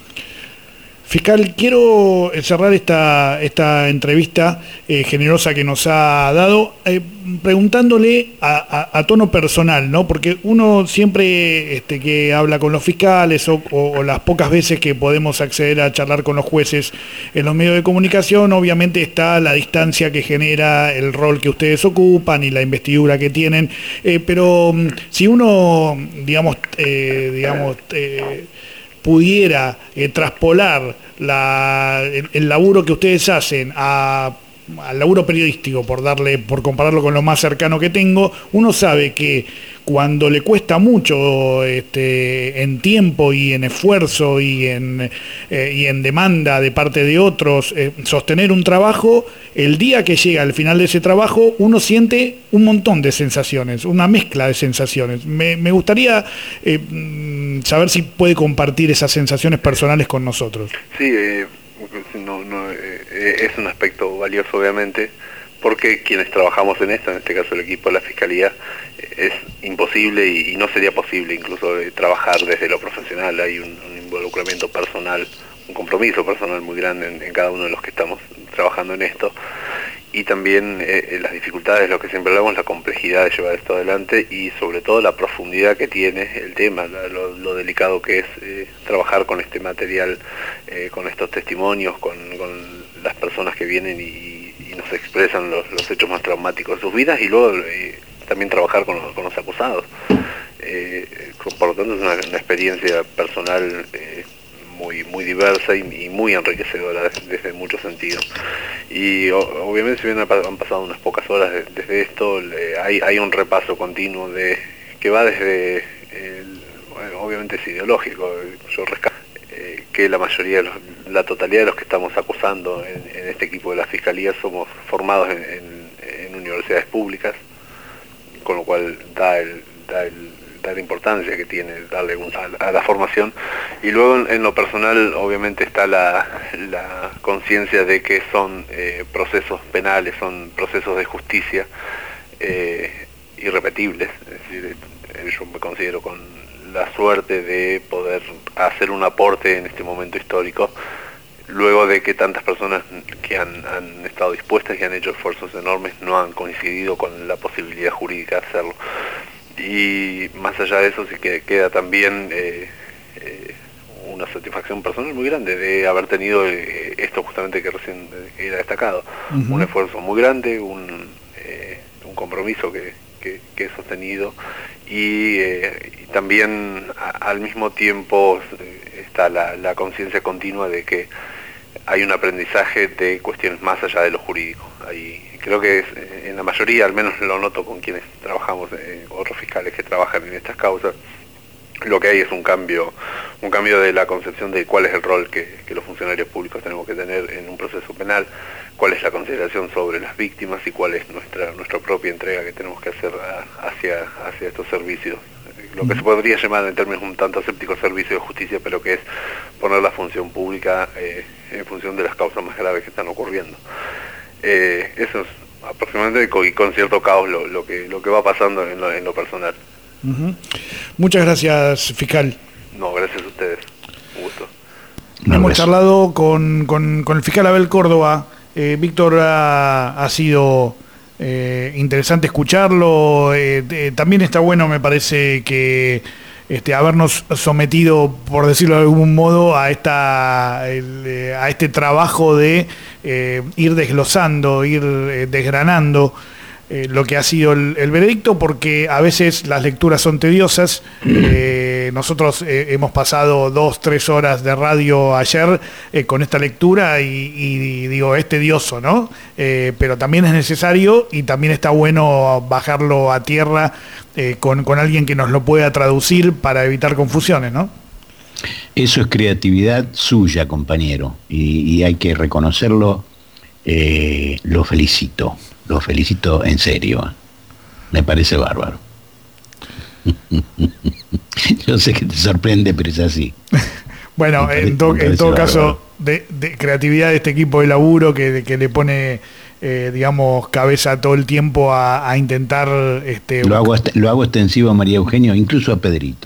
Fiscal, quiero cerrar esta, esta entrevista eh, generosa que nos ha dado eh, preguntándole a, a, a tono personal, ¿no? Porque uno siempre este, que habla con los fiscales o, o, o las pocas veces que podemos acceder a charlar con los jueces en los medios de comunicación, obviamente está la distancia que genera el rol que ustedes ocupan y la investidura que tienen, eh, pero si uno, digamos, eh, digamos eh, pudiera eh, traspolar la, el, el laburo que ustedes hacen a, al laburo periodístico, por darle, por compararlo con lo más cercano que tengo, uno sabe que cuando le cuesta mucho este, en tiempo y en esfuerzo y en, eh, y en demanda de parte de otros eh, sostener un trabajo, el día que llega al final de ese trabajo uno siente un montón de sensaciones, una mezcla de sensaciones. Me, me gustaría eh, saber si puede compartir esas sensaciones personales con nosotros. Sí, eh, no, no, eh, es un aspecto valioso, obviamente, porque quienes trabajamos en esto, en este caso el equipo de la Fiscalía, es imposible y, y no sería posible incluso eh, trabajar desde lo profesional. Hay un, un involucramiento personal, un compromiso personal muy grande en, en cada uno de los que estamos trabajando en esto, y también eh, las dificultades, lo que siempre hablamos, la complejidad de llevar esto adelante, y sobre todo la profundidad que tiene el tema, la, lo, lo delicado que es eh, trabajar con este material, eh, con estos testimonios, con, con las personas que vienen y y nos expresan los, los hechos más traumáticos de sus vidas, y luego eh, también trabajar con los, con los acusados. Eh, por lo tanto es una, una experiencia personal eh, muy muy diversa y, y muy enriquecedora desde, desde muchos sentidos. Y o, obviamente si bien han pasado unas pocas horas de, desde esto, le, hay, hay un repaso continuo de que va desde el, bueno, obviamente obviamente es ideológico. Yo rescato eh, que la mayoría, de los, la totalidad de los que estamos acusando en, en este equipo de la Fiscalía somos formados en, en, en universidades públicas, con lo cual da el, da el da la importancia que tiene darle un, a, a la formación. Y luego en, en lo personal obviamente está la, la conciencia de que son eh, procesos penales, son procesos de justicia eh, irrepetibles. Es decir, yo me considero con la suerte de poder hacer un aporte en este momento histórico, luego de que tantas personas que han, han estado dispuestas y han hecho esfuerzos enormes no han coincidido con la posibilidad jurídica de hacerlo. Y más allá de eso sí que queda también eh, eh, una satisfacción personal muy grande de haber tenido eh, esto justamente que recién era destacado. Uh-huh. Un esfuerzo muy grande, un, eh, un compromiso que, que, que he sostenido y, eh, y también a, al mismo tiempo está la, la conciencia continua de que hay un aprendizaje de cuestiones más allá de lo jurídico. Hay, creo que es, en la mayoría, al menos lo noto con quienes trabajamos, eh, otros fiscales que trabajan en estas causas, lo que hay es un cambio, un cambio de la concepción de cuál es el rol que, que los funcionarios públicos tenemos que tener en un proceso penal, cuál es la consideración sobre las víctimas y cuál es nuestra nuestra propia entrega que tenemos que hacer a, hacia, hacia estos servicios. Lo que se podría llamar en términos un tanto escépticos servicio de justicia, pero que es poner la función pública eh, en función de las causas más graves que están ocurriendo. Eh, eso es aproximadamente y con cierto caos lo, lo que lo que va pasando en lo, en lo personal. Uh-huh. Muchas gracias, fiscal. No, gracias a ustedes. Un gusto. No, Hemos gracias. charlado con, con, con el fiscal Abel Córdoba. Eh, Víctor, ha, ha sido eh, interesante escucharlo. Eh, eh, también está bueno, me parece, que este, habernos sometido, por decirlo de algún modo, a esta el, eh, a este trabajo de eh, ir desglosando, ir eh, desgranando eh, lo que ha sido el, el veredicto, porque a veces las lecturas son tediosas. Eh, nosotros eh, hemos pasado dos, tres horas de radio ayer eh, con esta lectura y, y digo, es tedioso, ¿no? Eh, pero también es necesario y también está bueno bajarlo a tierra eh, con, con alguien que nos lo pueda traducir para evitar confusiones, ¿no? Eso es creatividad suya, compañero, y, y hay que reconocerlo. Eh, lo felicito, lo felicito en serio. Me parece bárbaro. Yo sé que te sorprende, pero es así. Bueno, parece, en, to, en todo caso, de, de creatividad de este equipo de laburo que, de, que le pone, eh, digamos, cabeza todo el tiempo a, a intentar... Este, lo, hago, lo hago extensivo a María Eugenia, incluso a Pedrito.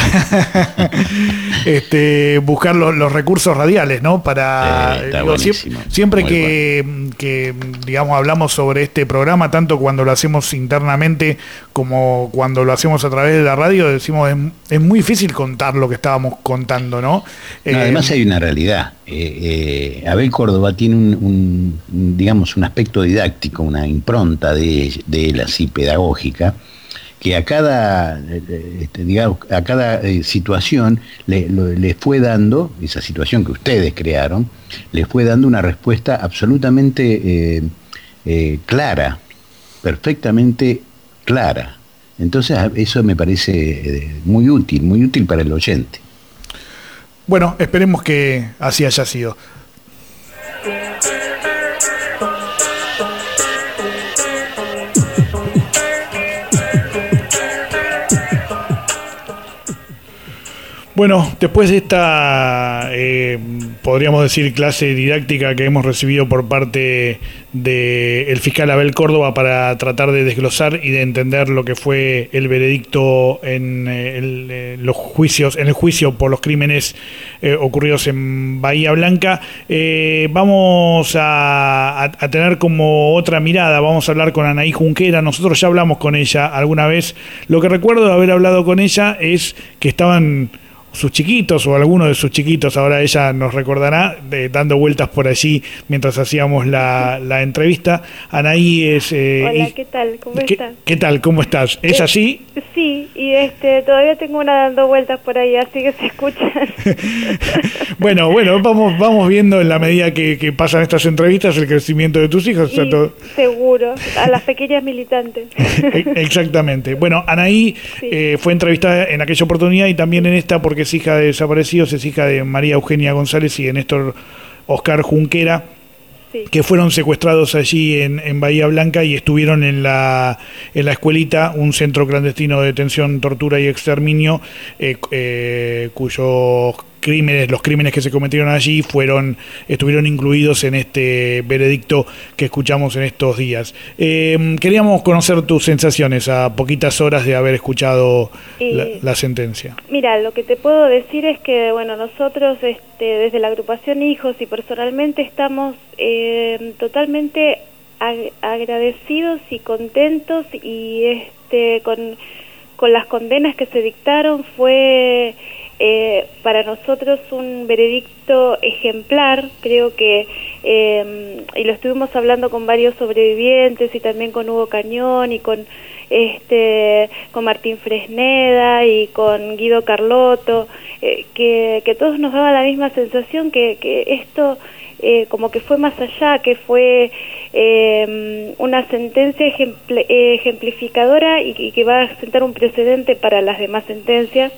este, buscar los, los recursos radiales, ¿no? Para sí, digo, siempre, siempre que, bueno. que, digamos, hablamos sobre este programa, tanto cuando lo hacemos internamente como cuando lo hacemos a través de la radio, decimos, es, es muy difícil contar lo que estábamos contando, ¿no? no eh, además hay una realidad. Eh, eh, Abel Córdoba tiene un, un, digamos, un aspecto didáctico, una impronta de, de él así pedagógica, que a cada, este, digamos, a cada eh, situación le, lo, le fue dando, esa situación que ustedes crearon, les fue dando una respuesta absolutamente eh, eh, clara, perfectamente clara. Entonces eso me parece eh, muy útil, muy útil para el oyente. Bueno, esperemos que así haya sido. Bueno, después de esta, eh, podríamos decir, clase didáctica que hemos recibido por parte del fiscal Abel Córdoba para tratar de desglosar y de entender lo que fue el veredicto en el, eh, los juicios, en el juicio por los crímenes eh, ocurridos en Bahía Blanca, eh, vamos a, a, a tener como otra mirada. Vamos a hablar con Anaí Junquera. Nosotros ya hablamos con ella alguna vez. Lo que recuerdo de haber hablado con ella es que estaban sus chiquitos o alguno de sus chiquitos, ahora ella nos recordará, de, dando vueltas por allí mientras hacíamos la, la entrevista. Anaí es... Eh, Hola, y, ¿qué tal? ¿Cómo ¿qué, estás? ¿Qué tal? ¿Cómo estás? ¿Es eh, así? Sí, y este todavía tengo una dando vueltas por ahí, así que se escuchan. bueno, bueno, vamos vamos viendo en la medida que, que pasan estas entrevistas el crecimiento de tus hijos. Y, todo... Seguro, a las pequeñas militantes. Exactamente. Bueno, Anaí sí. eh, fue entrevistada en aquella oportunidad y también en esta porque es hija de desaparecidos, es hija de María Eugenia González y de Néstor Oscar Junquera, sí. que fueron secuestrados allí en, en Bahía Blanca y estuvieron en la en la escuelita, un centro clandestino de detención, tortura y exterminio, eh, eh, cuyos crímenes, los crímenes que se cometieron allí fueron estuvieron incluidos en este veredicto que escuchamos en estos días. Eh, queríamos conocer tus sensaciones a poquitas horas de haber escuchado eh, la, la sentencia. Mira, lo que te puedo decir es que, bueno, nosotros este, desde la agrupación Hijos y personalmente estamos eh, totalmente ag- agradecidos y contentos y este con, con las condenas que se dictaron. Fue Eh, para nosotros un veredicto ejemplar, creo que, eh, y lo estuvimos hablando con varios sobrevivientes y también con Hugo Cañón y con este con Martín Fresneda y con Guido Carlotto, eh, que, que todos nos daba la misma sensación, que, que esto eh, como que fue más allá, que fue eh, una sentencia ejempl- ejemplificadora y, y que va a sentar un precedente para las demás sentencias.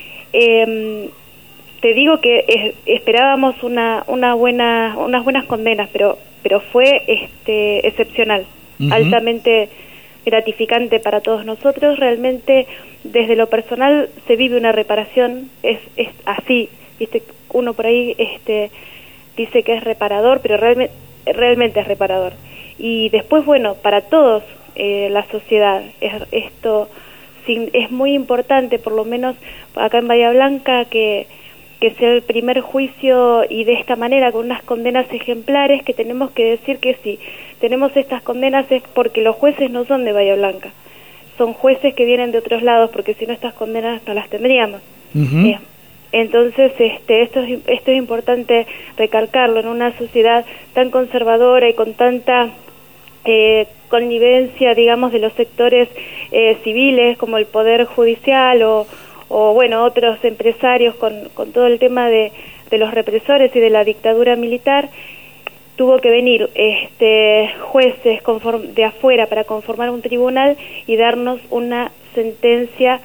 Eh, te digo que es, esperábamos una una buena unas buenas condenas, pero pero fue este excepcional, uh-huh. altamente gratificante para todos nosotros. Realmente desde lo personal se vive una reparación, es es así, viste, uno por ahí este dice que es reparador, pero realmente realmente es reparador. Y después, bueno, para todos eh, la sociedad es esto es muy importante, por lo menos acá en Bahía Blanca, que, que sea el primer juicio y de esta manera, con unas condenas ejemplares, que tenemos que decir que sí, tenemos estas condenas es porque los jueces no son de Bahía Blanca, son jueces que vienen de otros lados, porque si no estas condenas no las tendríamos. Uh-huh. eh, entonces este esto es, esto es importante recalcarlo en una sociedad tan conservadora y con tanta eh, connivencia, digamos, de los sectores eh, civiles como el Poder Judicial o, o bueno, otros empresarios con, con todo el tema de, de los represores y de la dictadura militar. Tuvo que venir este jueces conform- de afuera para conformar un tribunal y darnos una sentencia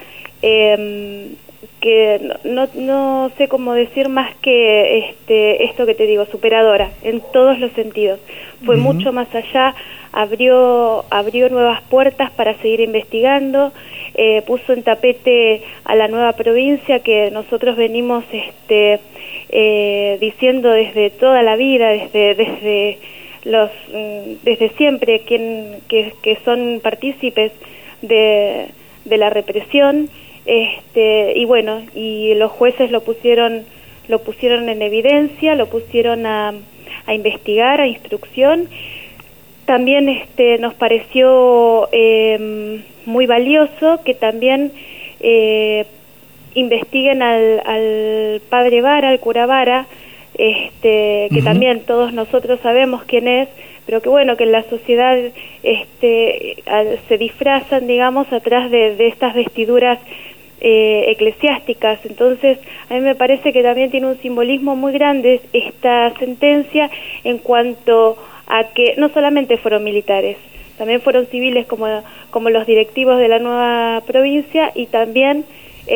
eh, que no, no, no sé cómo decir más que este esto que te digo, superadora en todos los sentidos. Fue uh-huh. mucho más allá, abrió abrió nuevas puertas para seguir investigando, eh, puso en tapete a la nueva provincia que nosotros venimos este eh, diciendo desde toda la vida, desde desde los desde siempre, quien que, que son partícipes de, de la represión. Este, y bueno, y los jueces lo pusieron lo pusieron en evidencia, lo pusieron a, a investigar, a instrucción. También este nos pareció eh, muy valioso que también eh, investiguen al, al padre Vara, al cura Vara, este, que uh-huh. también todos nosotros sabemos quién es, pero que bueno, que en la sociedad este, se disfrazan, digamos, atrás de, de estas vestiduras Eh, eclesiásticas. Entonces a mí me parece que también tiene un simbolismo muy grande esta sentencia en cuanto a que no solamente fueron militares, también fueron civiles como, como los directivos de la nueva provincia y también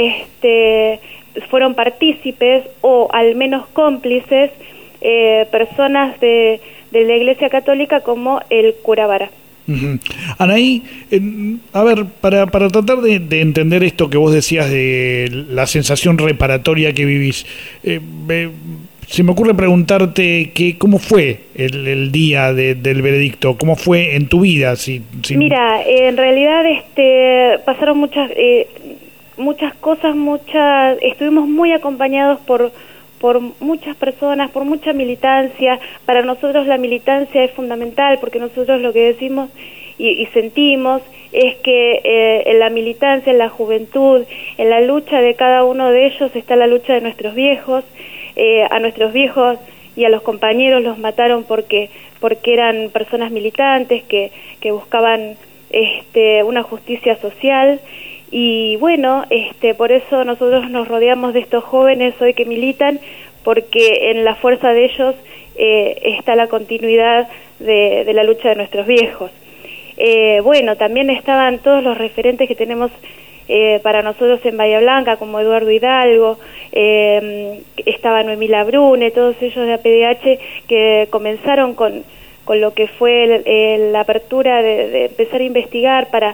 este, fueron partícipes o al menos cómplices eh, personas de, de la Iglesia Católica como el cura Vara. Uh-huh. Anaí, eh, a ver, para, para tratar de, de entender esto que vos decías de la sensación reparatoria que vivís, eh, eh, se me ocurre preguntarte que, ¿cómo fue el, el día de, del veredicto? ¿Cómo fue en tu vida? Si, si... Mira, eh, en realidad este, pasaron muchas eh, muchas cosas, muchas estuvimos muy acompañados por por muchas personas, por mucha militancia. Para nosotros la militancia es fundamental porque nosotros lo que decimos y, y sentimos es que eh, en la militancia, en la juventud, en la lucha de cada uno de ellos está la lucha de nuestros viejos. Eh, a nuestros viejos y a los compañeros los mataron porque porque eran personas militantes que, que buscaban este, una justicia social, y bueno, este, por eso nosotros nos rodeamos de estos jóvenes hoy que militan, porque en la fuerza de ellos eh, está la continuidad de, de la lucha de nuestros viejos. Eh, bueno, también estaban todos los referentes que tenemos eh, para nosotros en Bahía Blanca, como Eduardo Hidalgo, eh, estaba Noemí Labrune, todos ellos de A P D H que comenzaron con, con lo que fue el, el, la apertura de, de empezar a investigar para,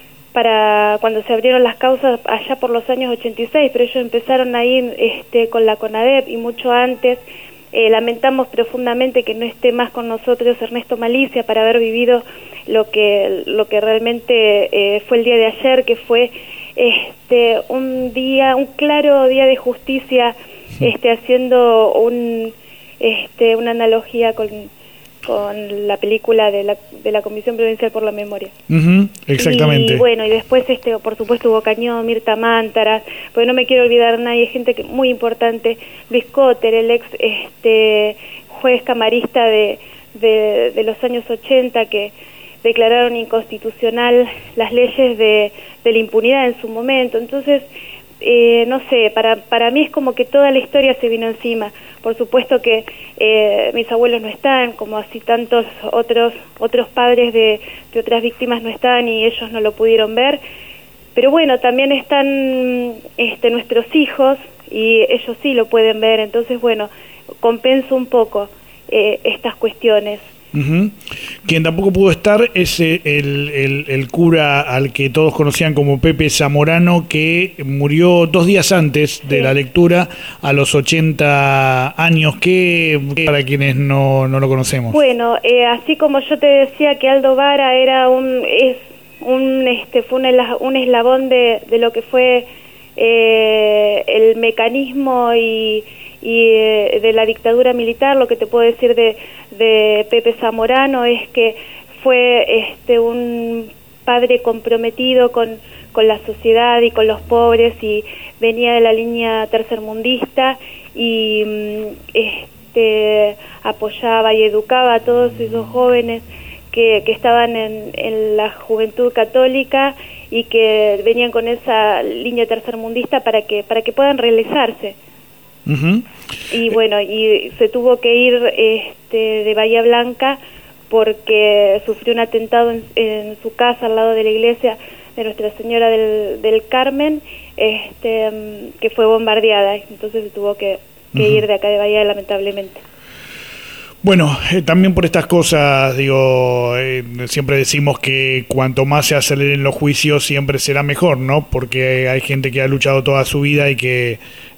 para cuando se abrieron las causas allá por los años ochenta y seis, pero ellos empezaron ahí este, con la CONADEP y mucho antes. Eh, lamentamos profundamente que no esté más con nosotros Ernesto Malicia para haber vivido lo que lo que realmente eh, fue el día de ayer, que fue este un día, un claro día de justicia, este haciendo un este una analogía con con la película de la de la Comisión Provincial por la Memoria. Uh-huh, exactamente. Y bueno, y después este por supuesto hubo Cañón, Mirta Mántaras, porque no me quiero olvidar nadie, gente que muy importante, Luis Cotter, el ex este juez camarista de, de, de los años ochenta, que declararon inconstitucional las leyes de, de la impunidad en su momento. Entonces, eh, no sé, para, para mí es como que toda la historia se vino encima. Por supuesto que eh, mis abuelos no están, como así tantos otros otros padres de, de otras víctimas no están y ellos no lo pudieron ver. Pero bueno, también están este, nuestros hijos y ellos sí lo pueden ver. Entonces, bueno, compenso un poco eh, estas cuestiones. Uh-huh. Quien tampoco pudo estar es el, el, el cura al que todos conocían como Pepe Zamorano, que murió dos días antes de sí. la lectura a los ochenta años. ¿Qué para quienes no, no lo conocemos? Bueno, eh, así como yo te decía que Aldo Vara era un es un este fue un, un eslabón de, de lo que fue eh, el mecanismo y y eh, de la dictadura militar, lo que te puedo decir de, de Pepe Zamorano es que fue este un padre comprometido con, con la sociedad y con los pobres, y venía de la línea tercermundista y este apoyaba y educaba a todos esos jóvenes que, que estaban en, en la juventud católica y que venían con esa línea tercermundista para que para que puedan realizarse. Uh-huh. Y bueno, y se tuvo que ir este, de Bahía Blanca porque sufrió un atentado en, en su casa al lado de la iglesia de Nuestra Señora del, del Carmen, este, que fue bombardeada, entonces se tuvo que, que uh-huh. ir de acá de Bahía, lamentablemente. Bueno, eh, también por estas cosas, digo, eh, siempre decimos que cuanto más se aceleren los juicios siempre será mejor, ¿no? Porque hay gente que ha luchado toda su vida y que,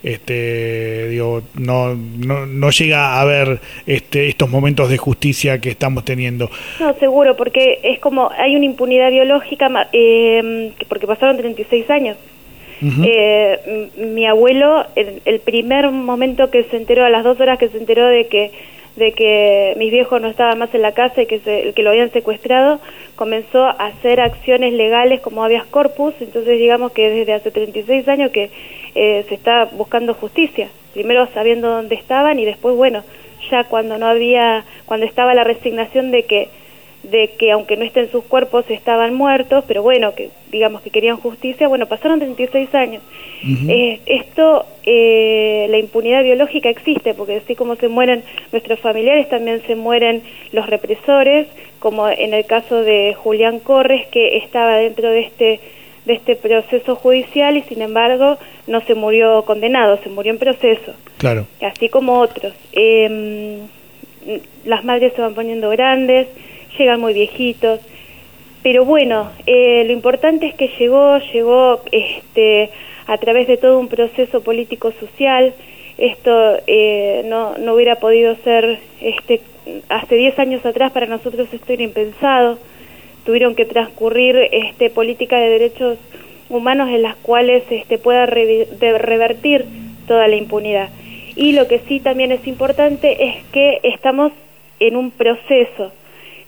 este, digo, no, no, no llega a ver este, estos momentos de justicia que estamos teniendo. No, seguro, porque es como, hay una impunidad biológica, eh, porque pasaron treinta y seis años. Uh-huh. Eh, mi abuelo, el, el primer momento que se enteró, a las dos horas que se enteró de que de que mis viejos no estaban más en la casa y que, se, que lo habían secuestrado, comenzó a hacer acciones legales como habeas corpus. Entonces digamos que desde hace treinta y seis años que eh, se está buscando justicia, primero sabiendo dónde estaban y después, bueno, ya cuando no había, cuando estaba la resignación de que de que aunque no estén sus cuerpos estaban muertos, pero bueno, que digamos que querían justicia, bueno, pasaron treinta y seis años. Uh-huh. Eh, esto, eh, la impunidad biológica existe, porque así como se mueren nuestros familiares, también se mueren los represores, como en el caso de Julián Corres, que estaba dentro de este de este proceso judicial y sin embargo no se murió condenado, se murió en proceso. Claro. Así como otros. Eh, las madres se van poniendo grandes, llegan muy viejitos, pero bueno, eh, lo importante es que llegó, llegó este, a través de todo un proceso político-social. Esto eh, no, no hubiera podido ser, este, hace diez años atrás para nosotros esto era impensado. Tuvieron que transcurrir este, políticas de derechos humanos en las cuales este, pueda re- de revertir toda la impunidad. Y lo que sí también es importante es que estamos en un proceso,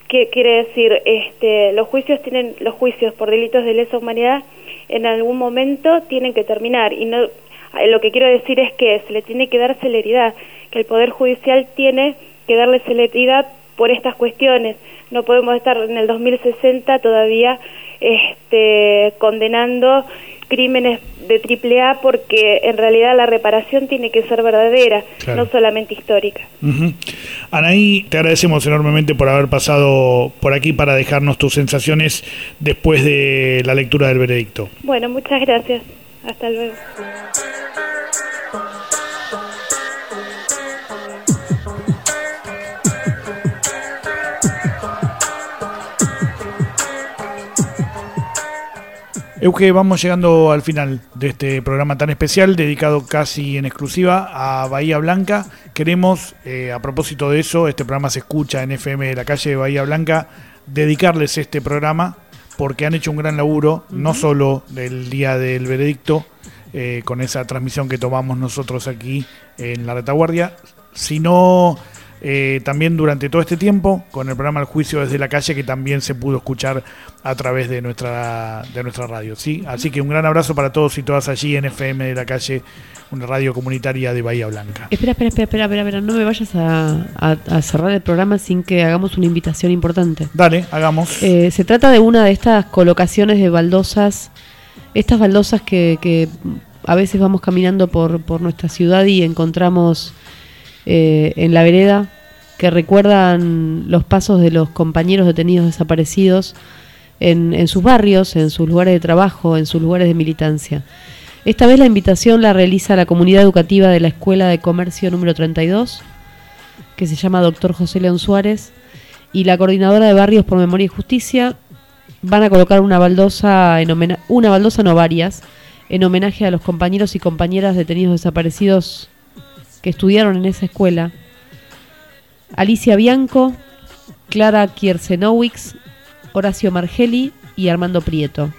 ¿Qué quiere decir? Este, los juicios tienen los juicios por delitos de lesa humanidad en algún momento tienen que terminar y no lo que quiero decir es que se le tiene que dar celeridad, que el Poder Judicial tiene que darle celeridad por estas cuestiones. No podemos estar en el dos mil sesenta todavía este, condenando crímenes de triple A porque en realidad la reparación tiene que ser verdadera, claro, no solamente histórica. Uh-huh. Anaí, te agradecemos enormemente por haber pasado por aquí para dejarnos tus sensaciones después de la lectura del veredicto. Bueno, muchas gracias. Hasta luego. Euge, vamos llegando al final de este programa tan especial, dedicado casi en exclusiva a Bahía Blanca. Queremos, eh, a propósito de eso, este programa se escucha en F M de la calle de Bahía Blanca, dedicarles este programa porque han hecho un gran laburo, uh-huh, no solo del día del veredicto, eh, con esa transmisión que tomamos nosotros aquí en la retaguardia, sino eh, también durante todo este tiempo con el programa El Juicio desde la calle, que también se pudo escuchar a través de nuestra de nuestra radio, ¿sí? Así que un gran abrazo para todos y todas allí en F M de la calle, una radio comunitaria de Bahía Blanca. Espera, espera, espera, espera, espera, espera. No me vayas a, a, a cerrar el programa sin que hagamos una invitación importante. Dale, hagamos. Eh, se trata de una de estas colocaciones de baldosas, estas baldosas que, que a veces vamos caminando por, por nuestra ciudad y encontramos eh, en la vereda, que recuerdan los pasos de los compañeros detenidos desaparecidos en, en sus barrios, en sus lugares de trabajo, en sus lugares de militancia. Esta vez la invitación la realiza la comunidad educativa de la Escuela de Comercio número treinta y dos, que se llama Doctor José León Suárez, y la Coordinadora de Barrios por Memoria y Justicia. Van a colocar una baldosa, en homena- una baldosa no varias, en homenaje a los compañeros y compañeras detenidos desaparecidos que estudiaron en esa escuela: Alicia Bianco, Clara Kiersenowicz, Horacio Margelli y Armando Prieto.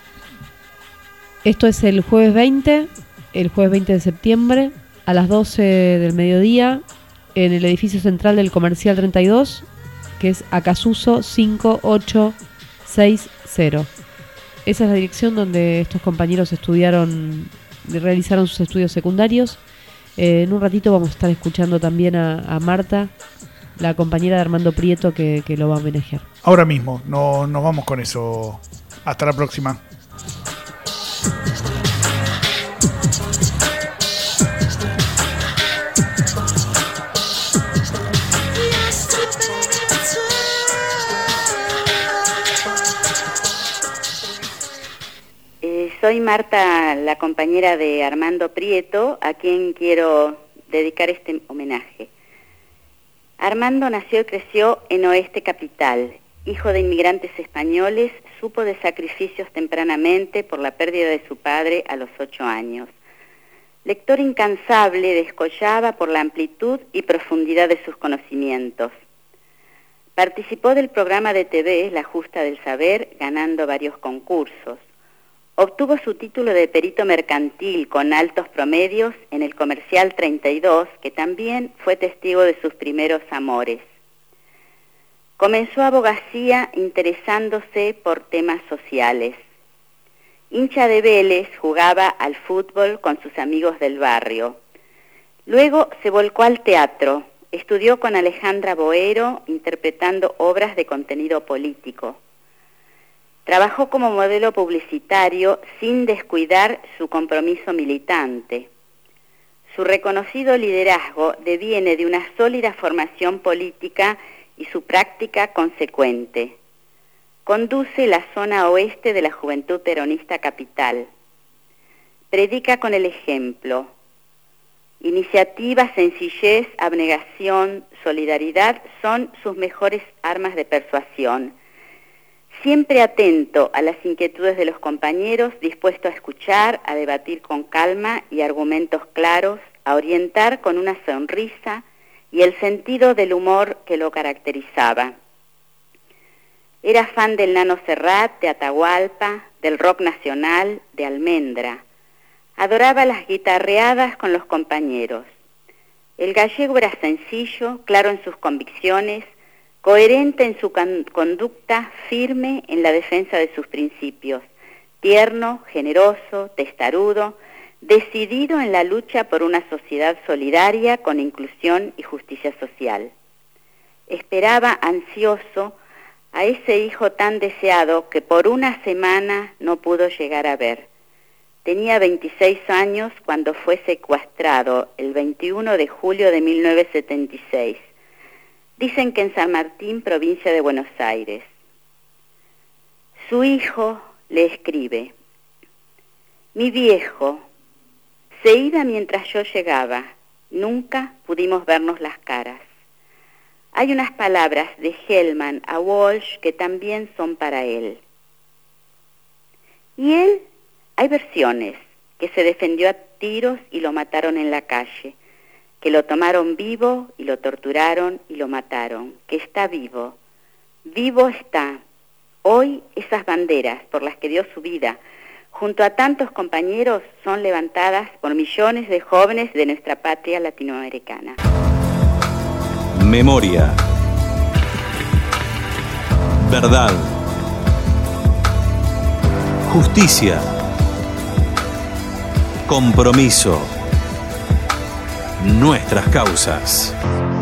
Esto es el jueves veinte, el jueves veinte de septiembre, a las doce del mediodía, en el edificio central del Comercial treinta y dos, que es Acasuso cinco ocho seis cero. Esa es la dirección donde estos compañeros estudiaron, realizaron sus estudios secundarios. Eh, en un ratito vamos a estar escuchando también a, a Marta, la compañera de Armando Prieto, que, que lo va a homenajear. Ahora mismo, no, nos vamos con eso. Hasta la próxima. Eh, soy Marta, la compañera de Armando Prieto, a quien quiero dedicar este homenaje. Armando nació y creció en Oeste Capital. Hijo de inmigrantes españoles, supo de sacrificios tempranamente por la pérdida de su padre a los ocho años. Lector incansable, descollaba por la amplitud y profundidad de sus conocimientos. Participó del programa de T V La Justa del Saber, ganando varios concursos. Obtuvo su título de perito mercantil con altos promedios en el Comercial treinta y dos, que también fue testigo de sus primeros amores. Comenzó abogacía interesándose por temas sociales. Hincha de Vélez, jugaba al fútbol con sus amigos del barrio. Luego se volcó al teatro. Estudió con Alejandra Boero, interpretando obras de contenido político. Trabajó como modelo publicitario sin descuidar su compromiso militante. Su reconocido liderazgo deviene de una sólida formación política y su práctica consecuente. Conduce la zona oeste de la Juventud Peronista Capital. Predica con el ejemplo. Iniciativa, sencillez, abnegación, solidaridad son sus mejores armas de persuasión. Siempre atento a las inquietudes de los compañeros, dispuesto a escuchar, a debatir con calma y argumentos claros, a orientar con una sonrisa y el sentido del humor que lo caracterizaba. Era fan del Nano Serrat, de Atahualpa, del rock nacional, de Almendra. Adoraba las guitarreadas con los compañeros. El gallego era sencillo, claro en sus convicciones, coherente en su con- conducta, firme en la defensa de sus principios, tierno, generoso, testarudo, decidido en la lucha por una sociedad solidaria con inclusión y justicia social. Esperaba ansioso a ese hijo tan deseado que por una semana no pudo llegar a ver. Tenía veintiséis años cuando fue secuestrado el veintiuno de julio de mil novecientos setenta y seis. Dicen que en San Martín, provincia de Buenos Aires. Su hijo le escribe: mi viejo, se iba mientras yo llegaba, nunca pudimos vernos las caras. Hay unas palabras de Hellman a Walsh que también son para él. Y él, hay versiones, que se defendió a tiros y lo mataron en la calle, que lo tomaron vivo y lo torturaron y lo mataron, que está vivo, vivo está. Hoy esas banderas por las que dio su vida, junto a tantos compañeros, son levantadas por millones de jóvenes de nuestra patria latinoamericana. Memoria. Verdad. Justicia. Compromiso. Nuestras causas.